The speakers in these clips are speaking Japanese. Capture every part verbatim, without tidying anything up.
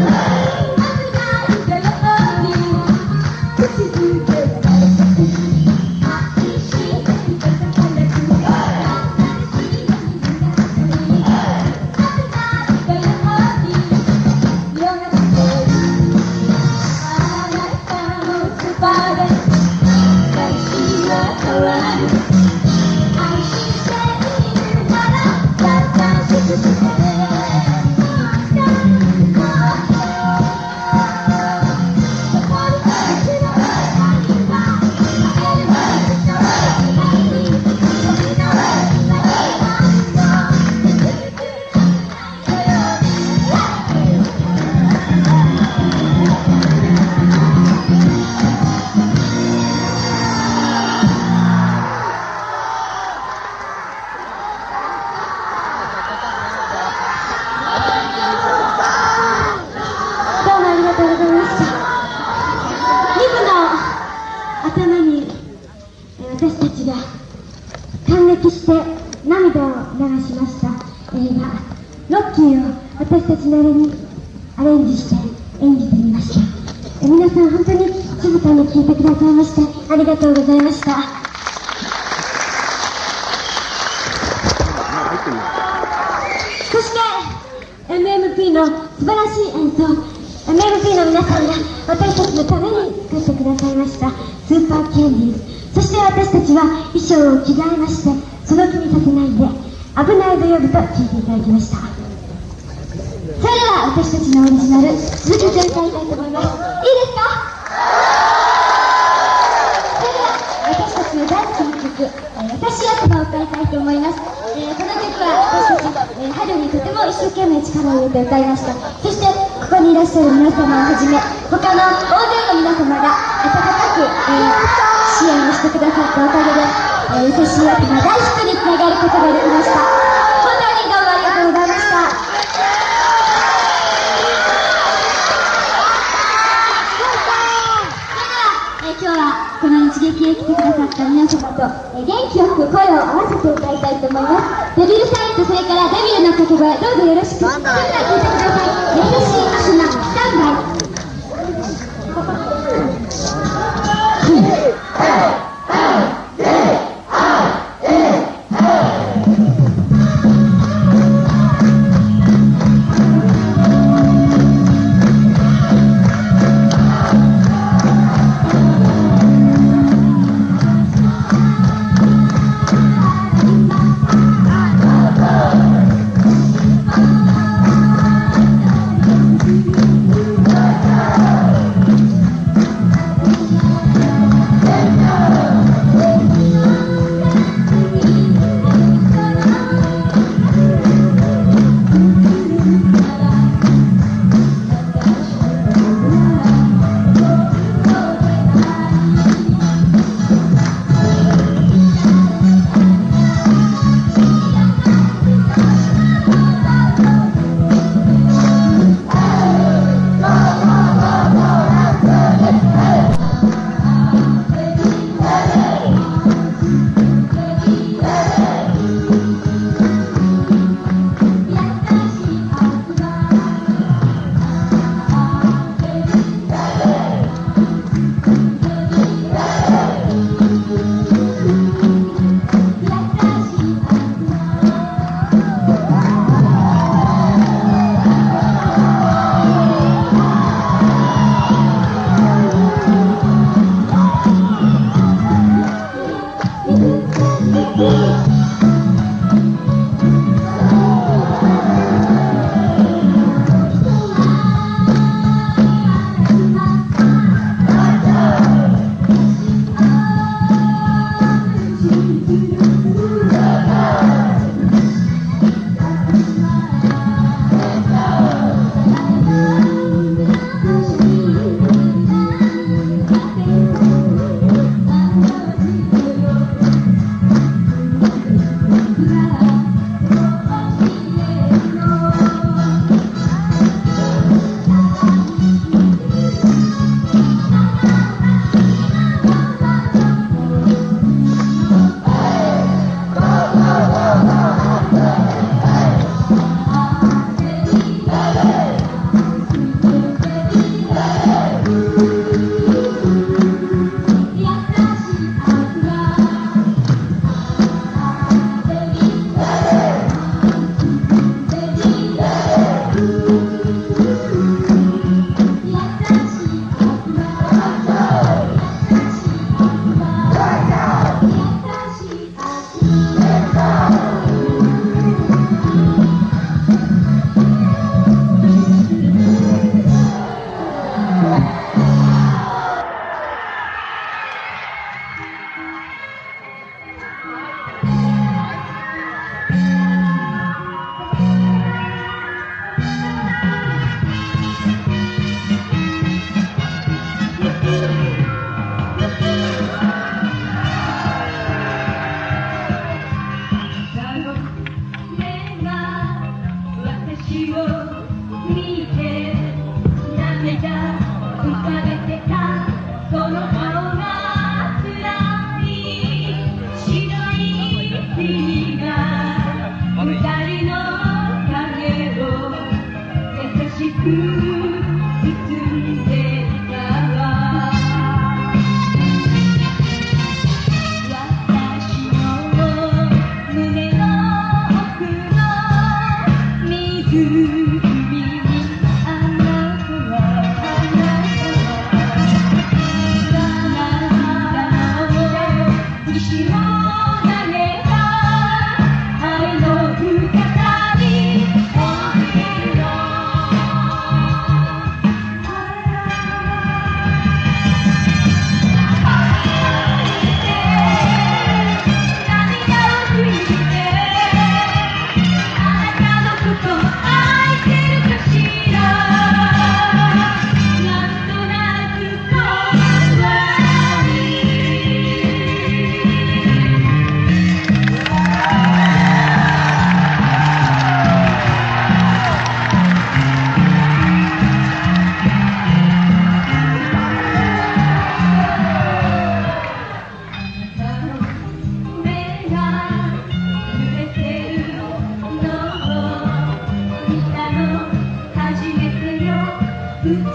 私たちが感激して涙を流しました映画「ロッキー」を私たちなりにアレンジして演じてみました。え皆さん本当に静かに聴いてくださいましてありがとうございました。そして エムエムピー の素晴らしい演奏、 エムエムピー の皆さんが私たちのために作ってくださいましたスーパーキャンディーズ、そして私たちは衣装を着替えまして、その気にさせないで危ない土曜日と聞いていただきました。それでは私たちのオリジナル続けて歌いたいと思います。いいですか？それでは私たちの大好きな曲「私役場」を歌いたいと思います。えー、この曲は私たち、えー、春にとても一生懸命力を入れて歌いました。そしてここにいらっしゃる皆様をはじめ他の大勢の皆様が温かく、えー支援をしてくださったおかげで、えー、私役が大ヒットにつながることができました。本当にどうもありがとうございました。それでは、えー、今日はこの日劇へ来てくださった皆様と、えー、元気よく声を合わせて歌いたいと思います。デビルサインとそれからデビルの掛け声、どうぞよろしく。それでは聴いてください。優しい足なスタンバイ。 Bye.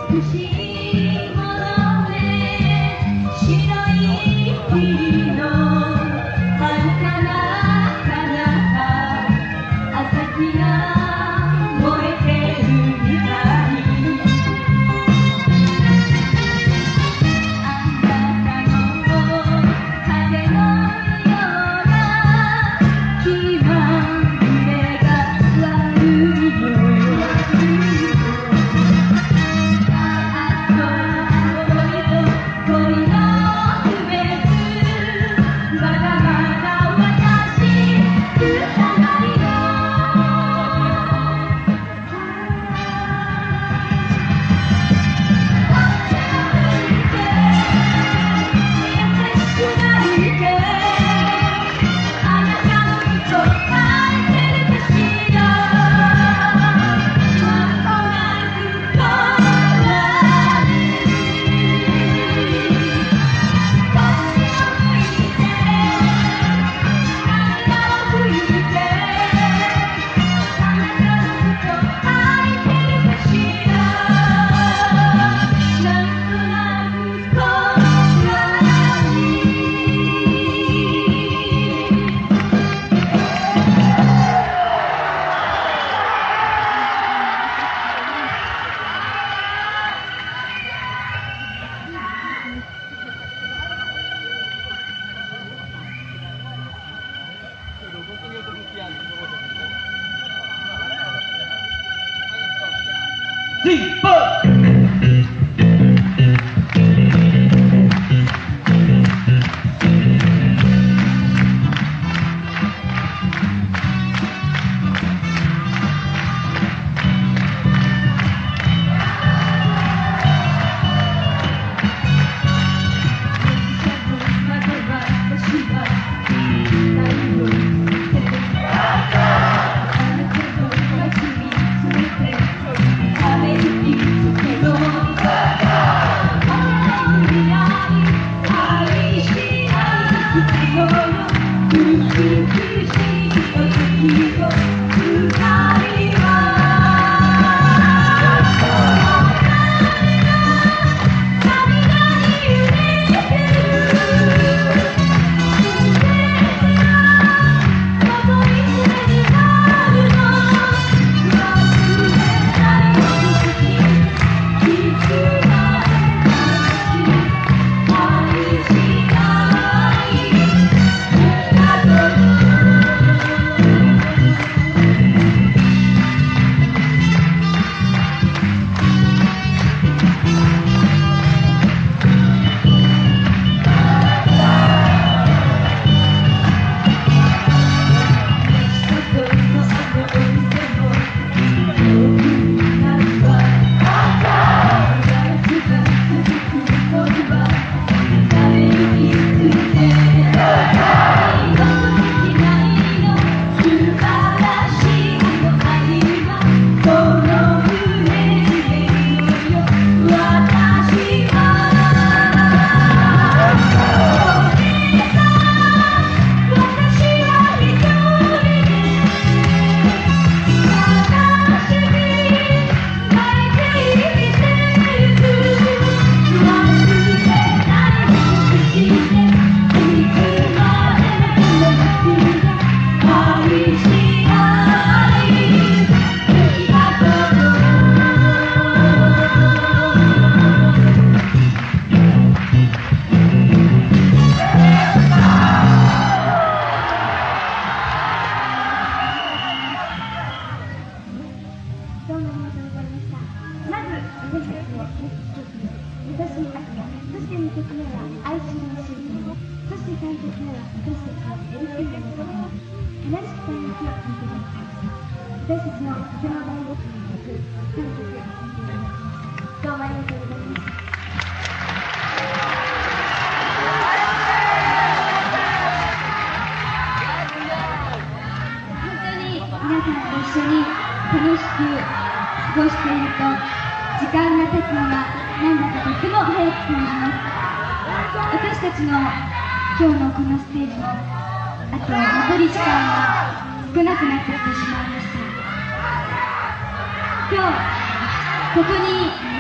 ここに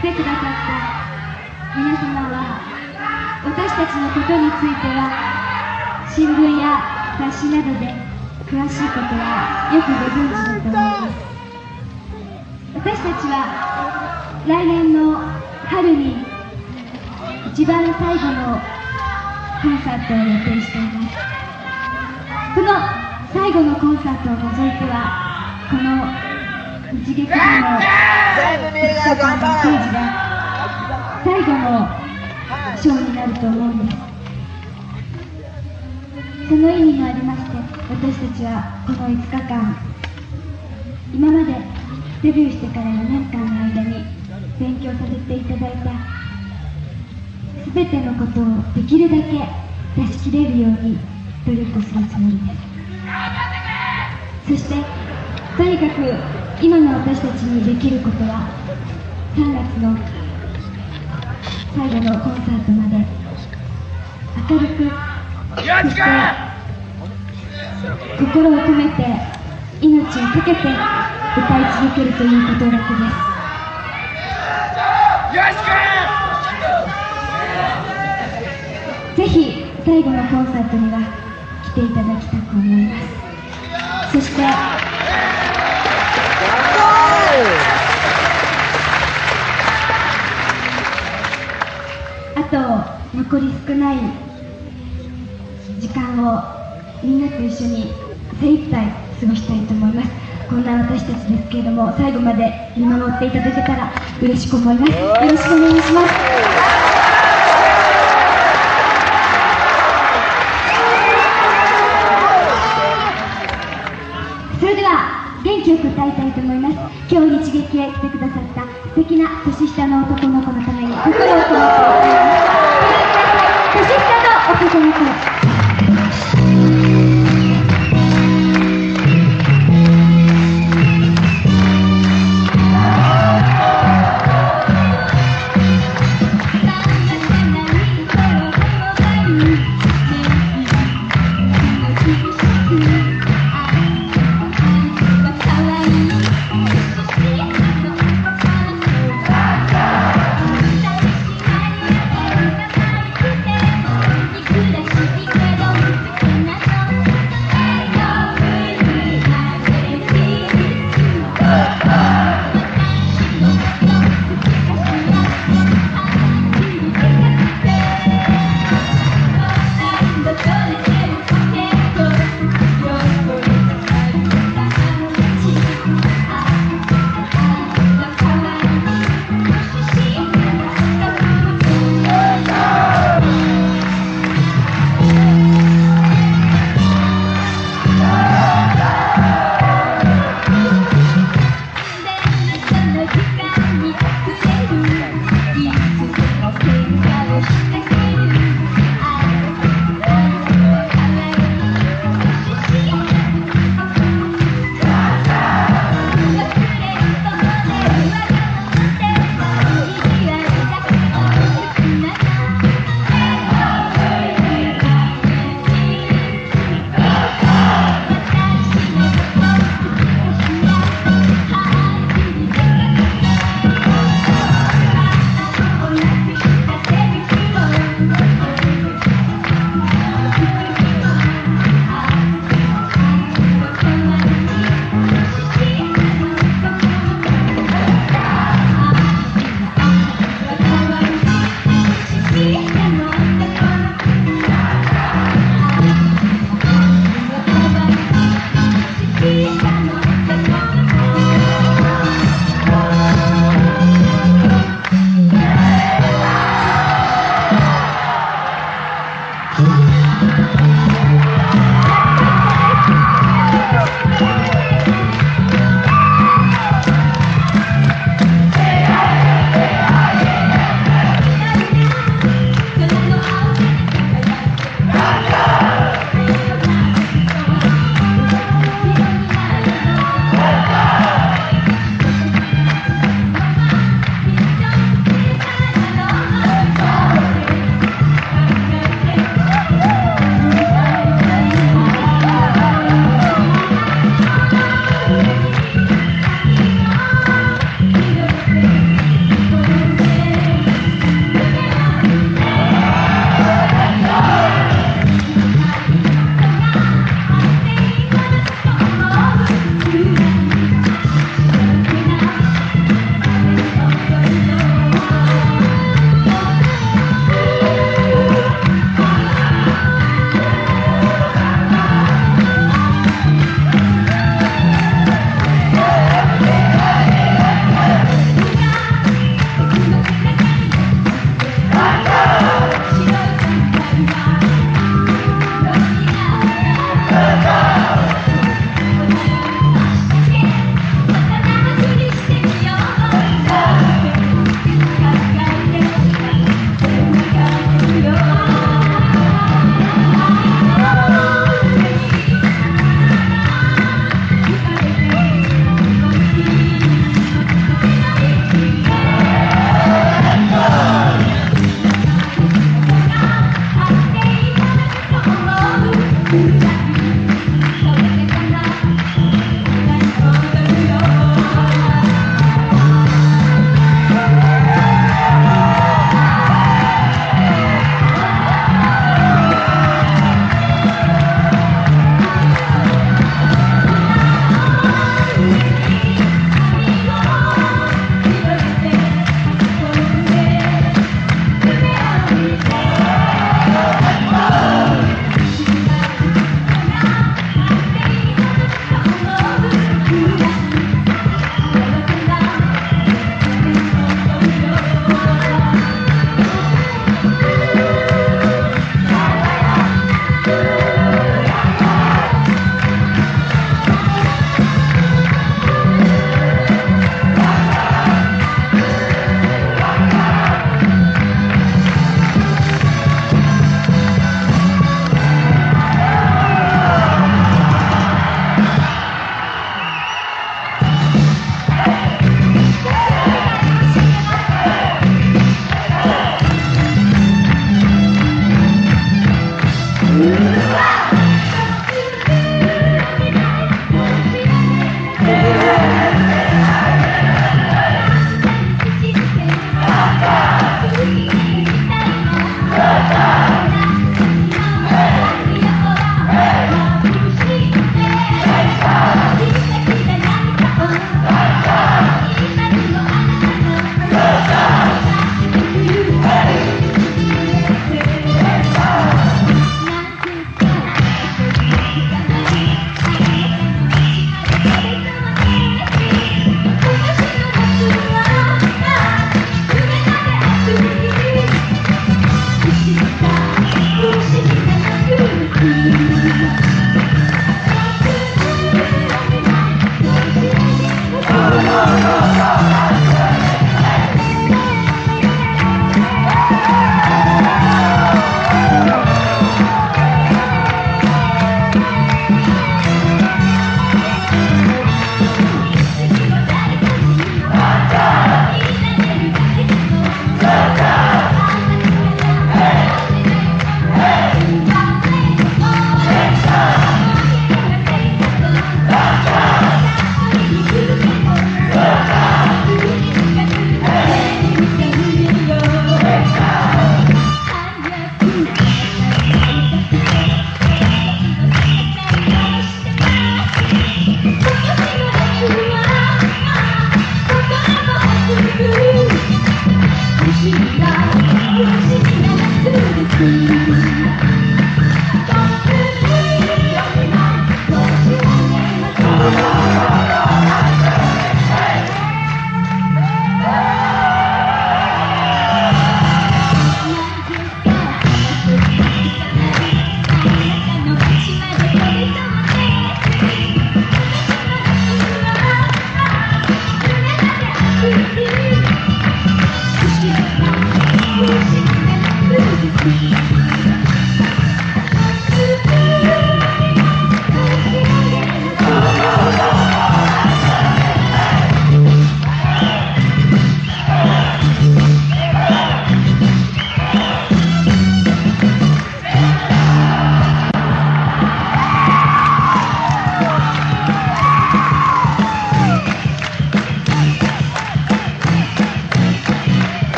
来てくださった皆様は、私たちのことについては新聞や雑誌などで詳しいことはよくご存知だと思います。私たちは来年の春に一番最後のコンサートを予定しています。この最後のコンサートを除いては、この日劇場の一週間のステージが最後のショーになると思うんです。その意味もありまして、私たちはこのいつかかん、今までデビューしてからよねんかんの間に勉強させていただいた全てのことをできるだけ出し切れるように努力するつもりです。そしてとにかく今の私たちにできることは、さんがつの最後のコンサートまで明るく、そして心を込めて命を懸けて歌い続けるということだけです。ぜひ最後のコンサートには来ていただきたく思います。そしてあと残り少ない時間をみんなと一緒に精一杯過ごしたいと思います。こんな私たちですけれども、最後まで見守っていただけたら嬉しく思います。よろしくお願いします。それでは元気よく歌いたいと思います。今日日劇へ来てくださった素敵な年下の男の子のために心を込めて歌います。年下の男の子。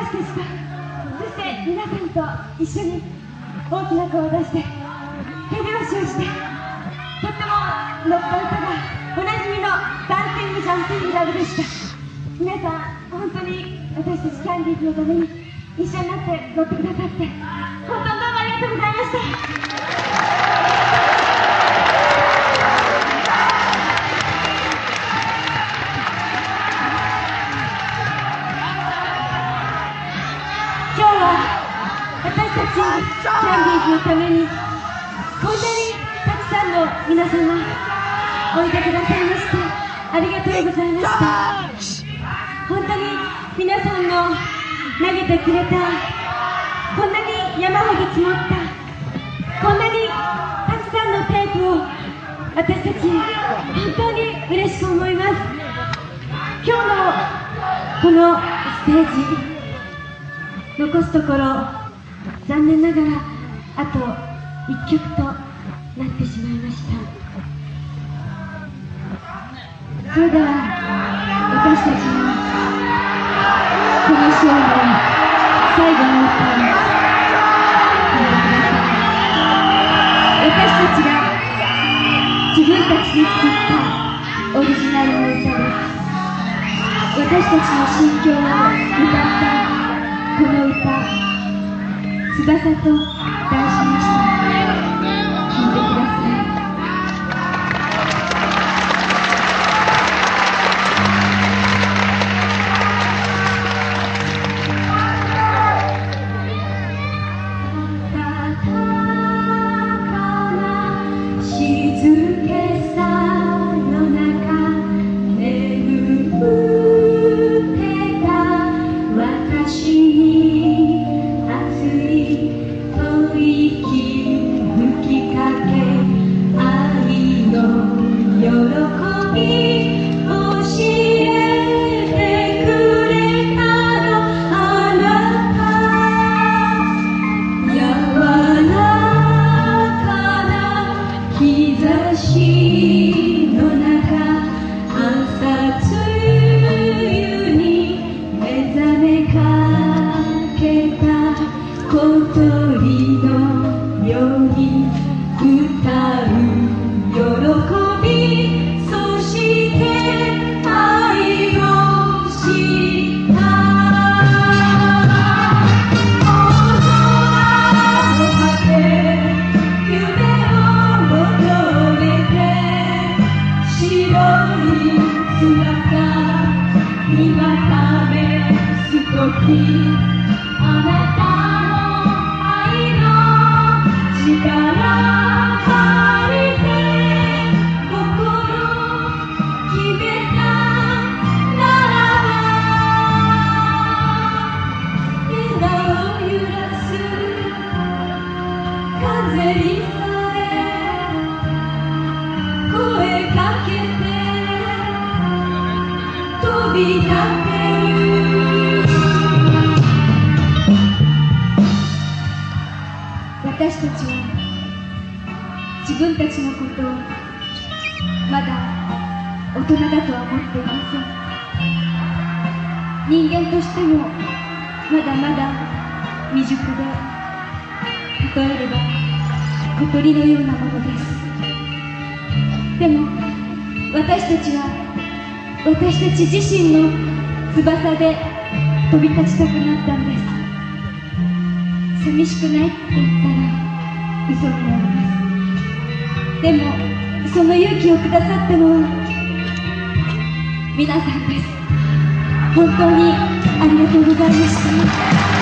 拍手した。そして皆さんと一緒に大きな声を出して手拍子をして、とっても乗った歌がおなじみのダンシングジャンピングラブでした。皆さん本当に私たちキャンディーズのために一緒になって乗ってくださって、本当にどうもありがとうございました。今日は私たちキャンディーズのためにこんなにたくさんの皆様おいでくださいましてありがとうございました。本当に皆さんの投げてくれた、こんなに山ほど積もったこんなにたくさんのテープを私たち本当に嬉しく思います。今日のこのステージ残すところ残念ながらあといっきょくとなってしまいました。それでは私たちのこのショーの最後の歌を聴いてください。私たちが自分たちで作ったオリジナルの歌です。私たちの心境を歌ったこの歌、翼と題しました。聴いてください。静けさの中眠ってた私に熱い吐息吹きかけ、愛の喜び教えてくれたのあなた。柔らかな日差しの中、朝露に目覚めかけた小鳥のように歌う喜び、そして愛を知った。大空の果て、夢を求めて白い姿にまためす時、あなた力借りて心決めたならば、枝を揺らす風にさえ声かけて飛び立てる。私たちは自分たちのことをまだ大人だとは思っていません。人間としてもまだまだ未熟で、例えれば小鳥のようなものです。でも私たちは私たち自身の翼で飛び立ちたくなったんです。寂しくないって言ったら嘘になります。でもその勇気をくださったのは皆さんです。本当にありがとうございました。